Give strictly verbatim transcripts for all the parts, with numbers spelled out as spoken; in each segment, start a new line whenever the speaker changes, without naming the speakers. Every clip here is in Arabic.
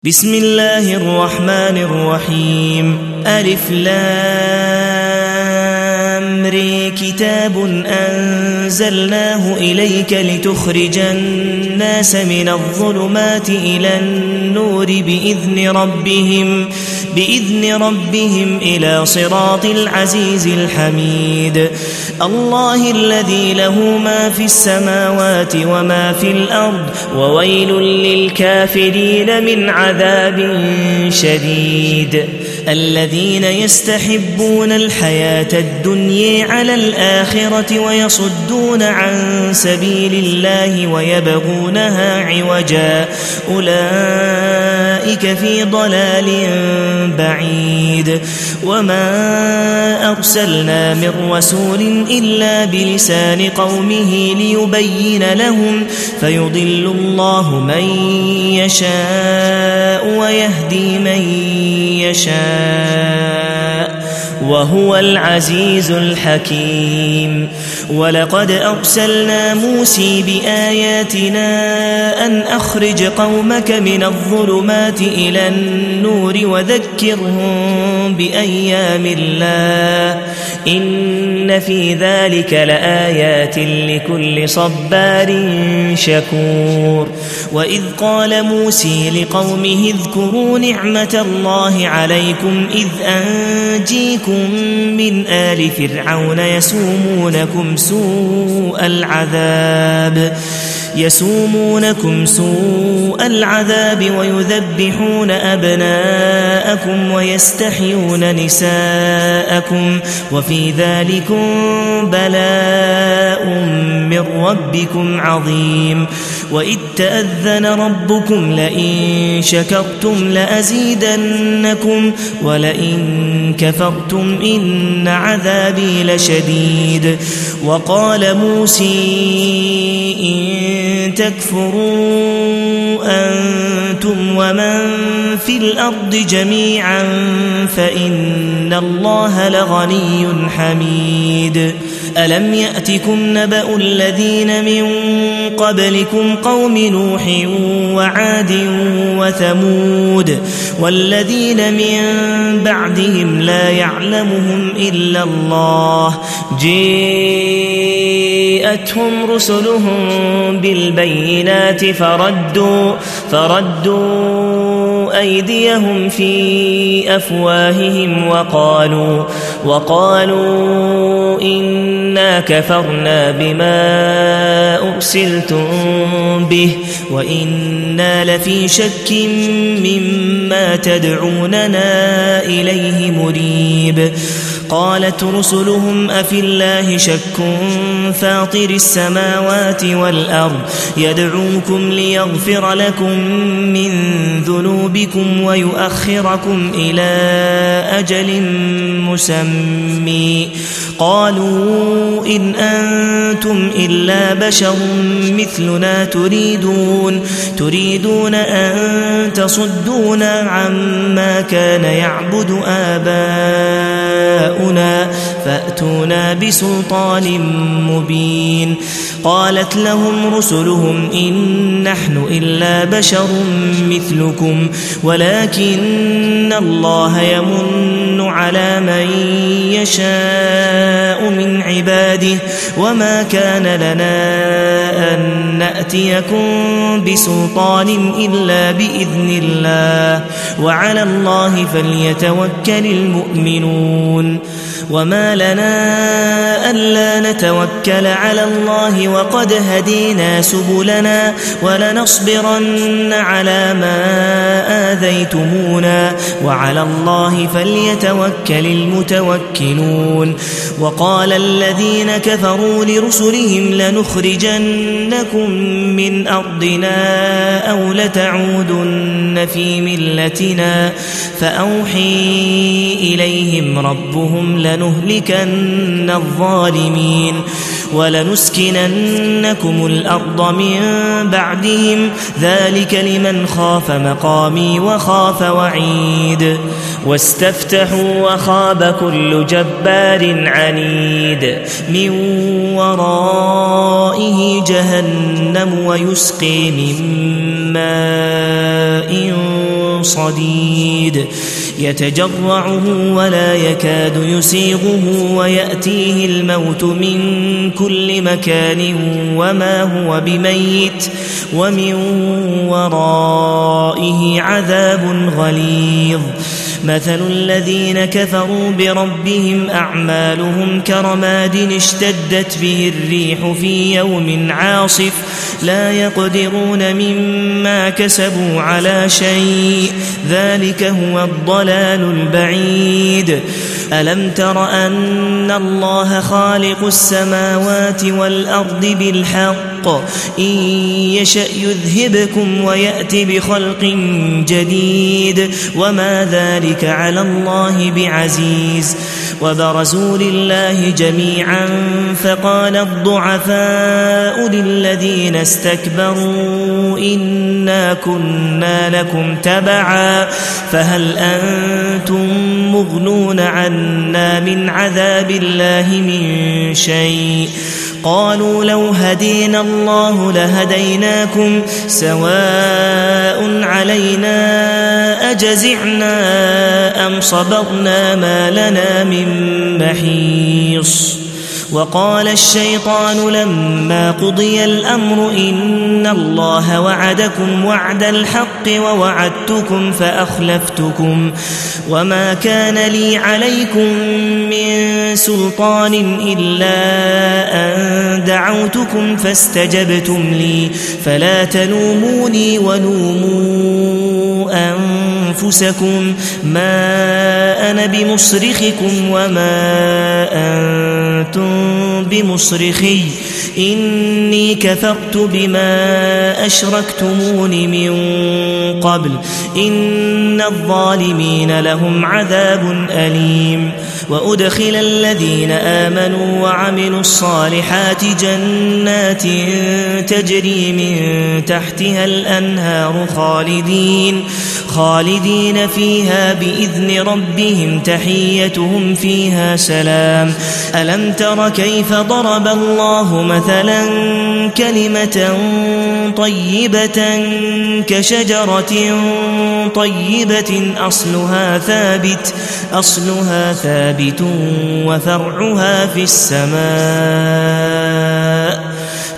بسم الله الرحمن الرحيم ألف لام ر كتاب أنزلناه إليك لتخرج الناس من الظلمات إلى النور بإذن ربهم بإذن ربهم إلى صراط العزيز الحميد الله الذي له ما في السماوات وما في الأرض وويل للكافرين من عذاب شديد الذين يستحبون الحياة الدنيا على الآخرة ويصدون عن سبيل الله ويبغونها عوجا أولئك في ضلال بعيد وما أرسلنا من رسول إلا بلسان قومه ليبين لهم فيضل الله من يشاء ويهدي من يشاء وهو العزيز الحكيم ولقد أرسلنا موسى بآياتنا أن أخرج قومك من الظلمات إلى النور وذكرهم بأيام الله إن في ذلك لآيات لكل صبار شكور وإذ قال موسى لقومه اذكروا نعمة الله عليكم إذ أنجيكم من آل فرعون يسومونكم سوء العذاب يسومونكم سوء العذاب ويذبحون أبناءكم ويستحيون نساءكم وفي ذلكم بلاء من ربكم عظيم وإذ تأذن ربكم لئن شكرتم لأزيدنكم ولئن كفرتم إن عذابي لشديد وقال موسى إن تكفروا أنتم ومن في الأرض جميعا فإن الله لغني حميد ألم يأتكم نبأ الذين من قبلكم قوم نوح وعاد وثمود والذين من بعدهم لا يعلمهم إلا الله جاءتهم رسلهم بالبينات فردوا فردوا أيديهم في أفواههم وقالوا وقالوا إنا كفرنا بما أرسلتم به وإنا لفي شك مما تدعوننا إليه مريب قالت رسلهم أفي الله شك فاطر السماوات والأرض يدعوكم ليغفر لكم من ذنوبكم ويؤخركم إلى أجل مسمى قالوا إن أنتم إلا بشر مثلنا تريدون تريدون أن تصدونا عما كان يعبد آباؤنا فأتونا بسلطان مبين قالت لهم رسلهم إن نحن إلا بشر مثلكم ولكن الله يمن على من يشاء من عباده وما كان لنا أن نأتيكم بسلطان إلا بإذن الله وعلى الله فليتوكل المؤمنون وما لنا ألا نتوكل على الله وقد هدينا سبلنا ولنصبرن على ما آذيتمونا وعلى الله فليتوكل المتوكلون وقال الذين كفروا لرسلهم لنخرجنكم من أرضنا أو لتعودن في ملتنا فأوحي إليهم ربهم لنهلكن الظالمين ولنسكننكم الأرض من بعدهم ذلك لمن خاف مقامي وخاف وعيد واستفتحوا وخاب كل جبار عنيد من ورائه جهنم ويسقي من ماء صديد يتجرعه ولا يكاد يسيغه ويأتيه الموت من كل مكان وما هو بميت ومن ورائه عذاب غليظ مثل الذين كفروا بربهم أعمالهم كرماد اشتدت به الريح في يوم عاصف لا يقدرون مما كسبوا على شيء ذلك هو الضلال البعيد ألم تر أن الله خالق السماوات والأرض بالحق إن يشأ يذهبكم ويأتي بخلق جديد وما ذلك على الله بعزيز وبرزوا لله جميعا فقال الضعفاء للذين استكبروا إنا كنا لكم تبعا فهل أنتم مغنون عنا من عذاب الله من شيء قالوا لو هدينا الله لهديناكم سواء علينا أجزعنا أم صبرنا ما لنا من محيص وقال الشيطان لما قضي الأمر إن الله وعدكم وعد الحق ووعدتكم فأخلفتكم وما كان لي عليكم من سلطان إلا أن دعوتكم فاستجبتم لي فلا تلوموني ولوموا أنفسكم ما أنا بمصرخكم وما أنتم بمصرخي إني كفرت بما أشركتمون من قبل إن الظالمين لهم عذاب أليم وأدخل الذين آمنوا وعملوا الصالحات جنات تجري من تحتها الأنهار خالدين خالدين فيها بإذن ربهم تحيتهم فيها سلام ألم تر كيف ضرب الله مثلا كلمة طيبة كشجرة طيبة أصلها ثابت أصلها ثابت وفرعها في السماء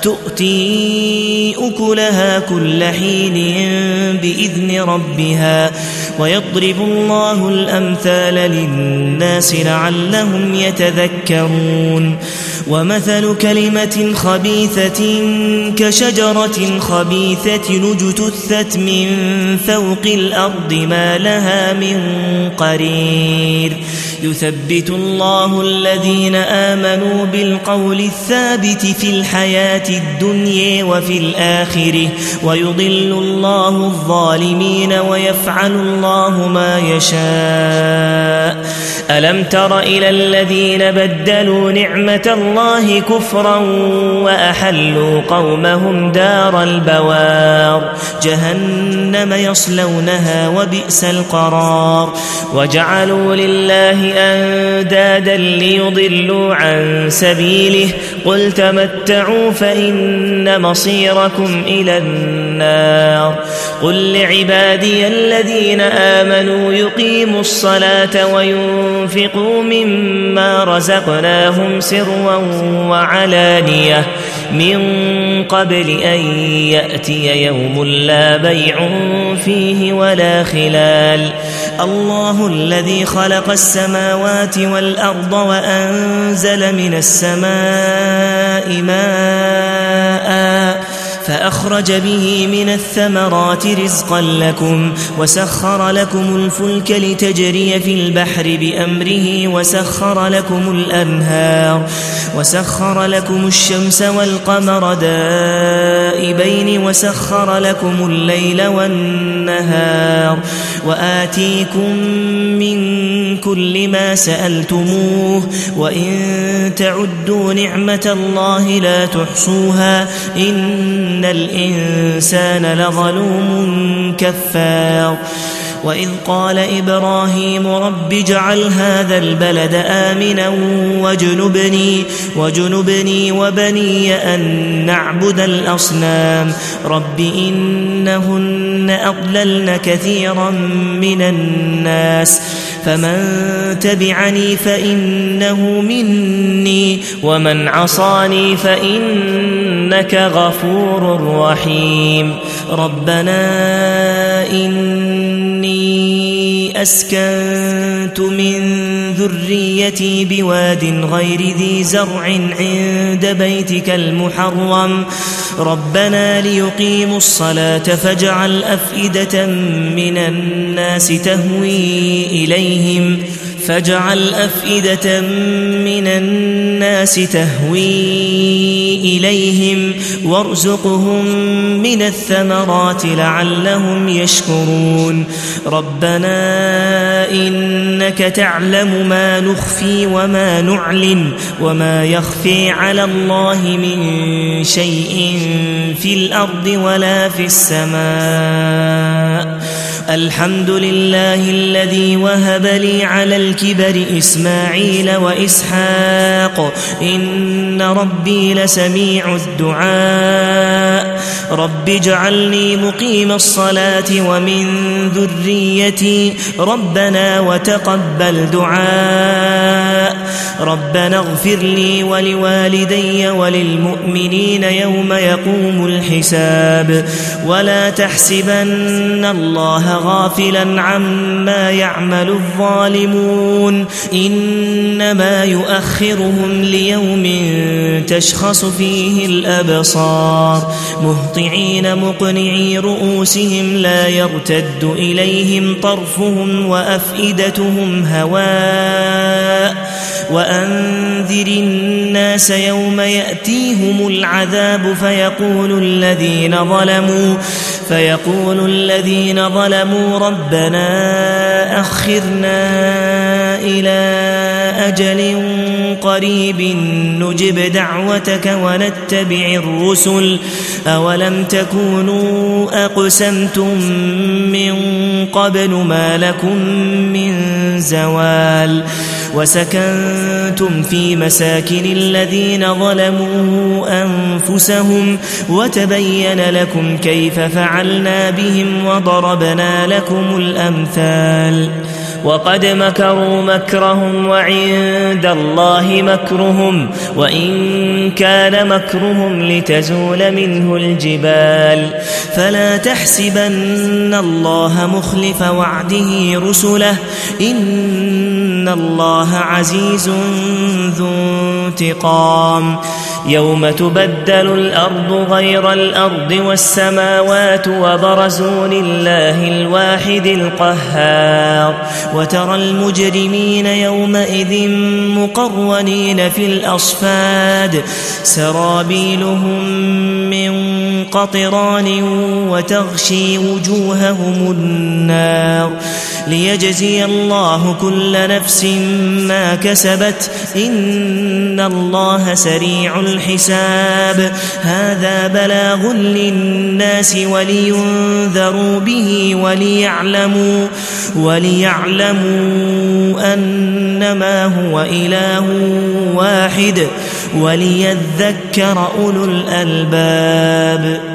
تؤتي أكلها كل حين بإذن ربها ويضرب الله الأمثال للناس لعلهم يتذكرون ومثل كلمة خبيثة كشجرة خبيثة اجتثت من فوق الأرض ما لها من قرير يثبت الله الذين آمنوا بالقول الثابت في الحياة الدنيا وفي الآخرة ويضل الله الظالمين ويفعل الله ما يشاء ألم تر إلى الذين بدلوا نعمة الله كفرا وأحلوا قومهم دار البوار جهنم يصلونها وبئس القرار وجعلوا لله أندادا ليضلوا عن سبيله قل تمتعوا فإن مصيركم إلى النار قل لعبادي الذين آمنوا يقيموا الصلاة وينفقوا مما رزقناهم سرا وعلانية من قبل أن يأتي يوم لا بيع فيه ولا خلال الله الذي خلق السماوات والأرض وأنزل من السماء ماء فأخرج به من الثمرات رزقا لكم وسخر لكم الفلك لتجري في البحر بأمره وسخر لكم الأنهار وسخر لكم الشمس والقمر دائبين وسخر لكم الليل والنهار وآتيكم من كل ما سألتموه وإن تعدوا نعمة الله لا تحصوها إن الإنسان لظلوم كفار وإذ قال إبراهيم رب اجعل هذا البلد آمنا واجنبني, واجنبني وبني أن نعبد الأصنام رب إنهن أضللن كثيرا من الناس فمن تبعني فإنه مني ومن عصاني فإنك غفور رحيم ربنا إني أسكنت من ذريتي بواد غير ذي زرع عند بيتك المحرم ربنا ليقيموا الصلاة فاجعل أفئدة من الناس تهوي إليهم فاجعل أفئدة من الناس تهوي إليهم وارزقهم من الثمرات لعلهم يشكرون ربنا إنك تعلم ما نخفي وما نعلن وما يخفي على الله من شيء في الأرض ولا في السماء الحمد لله الذي وهب لي على الكبر إسماعيل وإسحاق إن ربي لسميع الدعاء رب اجعلني مقيم الصلاة ومن ذريتي ربنا وتقبل دعاء ربنا اغفر لي ولوالدي وللمؤمنين يوم يقوم الحساب ولا تحسبن الله غافلا عما يعمل الظالمون إنما يؤخرهم ليوم تشخص فيه الأبصار مهطعين مقنعي رؤوسهم لا يرتد إليهم طرفهم وأفئدتهم هواء وأنذر الناس يوم يأتيهم العذاب فيقول الذين ظلموا فيقول الذين ظلموا ربنا أخرنا إلى أجل قريب نجب دعوتك ونتبع الرسل أولم تكونوا أقسمتم من قبل ما لكم من زوال وسكنتم في مساكن الذين ظلموا أنفسهم وتبين لكم كيف فعلنا بهم وضربنا لكم الأمثال وقد مكروا مكرهم وعند الله مكرهم وإن كان مكرهم لتزول منه الجبال فلا تحسبن الله مخلف وعده رسله إن الله عزيز ذو انتقام يوم تبدل الأرض غير الأرض والسماوات وبرزوا لله الواحد القهار وترى المجرمين يومئذ مقرنين في الأصفاد سرابيلهم من قطران وتغشي وجوههم النار ليجزي الله كل نفس ما كسبت إن الله سريع الحساب هذا بلاغ للناس ولينذروا به وليعلموا وليعلموا أنما هو إله واحد وليذكر أولو الألباب